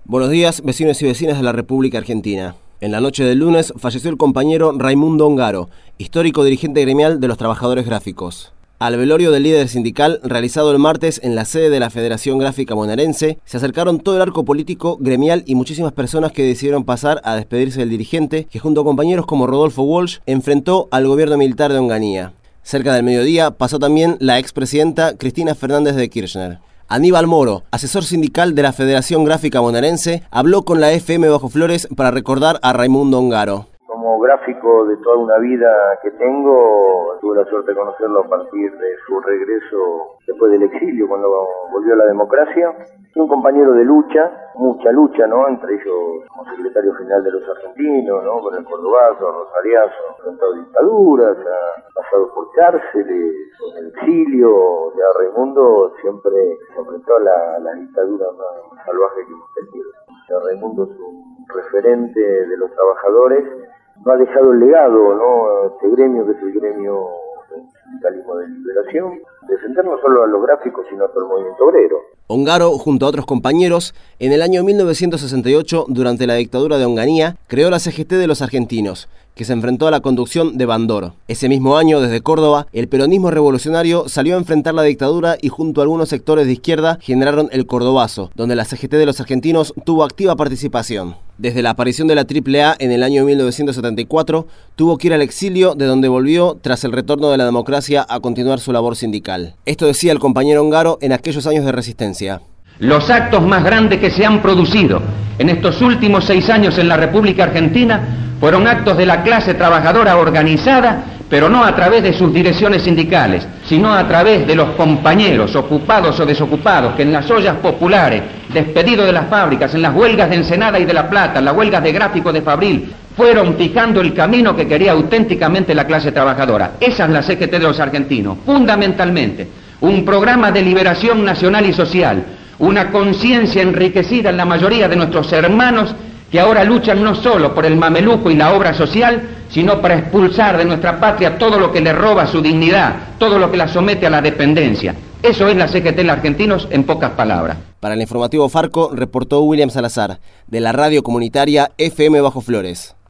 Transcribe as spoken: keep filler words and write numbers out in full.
Buenos días, vecinos y vecinas de la República Argentina. En la noche del lunes falleció el compañero Raimundo Ongaro, histórico dirigente gremial de los trabajadores gráficos. Al velorio del líder sindical, realizado el martes en la sede de la Federación Gráfica Bonaerense, se acercaron todo el arco político, gremial y muchísimas personas que decidieron pasar a despedirse del dirigente, que junto a compañeros como Rodolfo Walsh enfrentó al gobierno militar de Onganía. Cerca del mediodía pasó también la expresidenta Cristina Fernández de Kirchner. Aníbal Moro, asesor sindical de la Federación Gráfica Bonaerense, habló con la F M Bajo Flores para recordar a Raimundo Ongaro. Como gráfico de toda una vida que tengo, tuve la suerte de conocerlo a partir de su regreso después del exilio, cuando volvió a la democracia. Fue un compañero de lucha, mucha lucha, ¿no? Entre ellos como secretario general de los argentinos, ¿no? Con el cordobazo, rosariazo, enfrentado dictaduras, ha pasado por cárceles, en el exilio. Ya Raimundo siempre se enfrentó a la, la dictadura más salvaje que hemos tenido. Ya Raimundo es un referente de los trabajadores. No ha dejado el legado, ¿no? Este gremio que es el gremio del sindicalismo de liberación, defender no solo a los gráficos, sino a todo el movimiento obrero. Ongaro, junto a otros compañeros, en el año mil novecientos sesenta y ocho, durante la dictadura de Onganía, creó la C G T de los argentinos, que se enfrentó a la conducción de Bandor. Ese mismo año, desde Córdoba, el peronismo revolucionario salió a enfrentar la dictadura y junto a algunos sectores de izquierda generaron el Cordobazo, donde la C G T de los argentinos tuvo activa participación. Desde la aparición de la Triple A en el año mil novecientos setenta y cuatro, tuvo que ir al exilio, de donde volvió tras el retorno de la democracia a continuar su labor sindical. Esto decía el compañero Ongaro en aquellos años de resistencia. Los actos más grandes que se han producido en estos últimos seis años en la República Argentina fueron actos de la clase trabajadora organizada, pero no a través de sus direcciones sindicales, sino a través de los compañeros ocupados o desocupados que en las ollas populares, despedidos de las fábricas, en las huelgas de Ensenada y de La Plata, en las huelgas de gráficos de Fabril, fueron fijando el camino que quería auténticamente la clase trabajadora. Esa es la C G T de los argentinos, fundamentalmente. Un programa de liberación nacional y social, una conciencia enriquecida en la mayoría de nuestros hermanos que ahora luchan no solo por el mameluco y la obra social, sino para expulsar de nuestra patria todo lo que le roba su dignidad, todo lo que la somete a la dependencia. Eso es la C G T de los argentinos en pocas palabras. Para el informativo Farco reportó William Salazar, de la radio comunitaria F M Bajo Flores.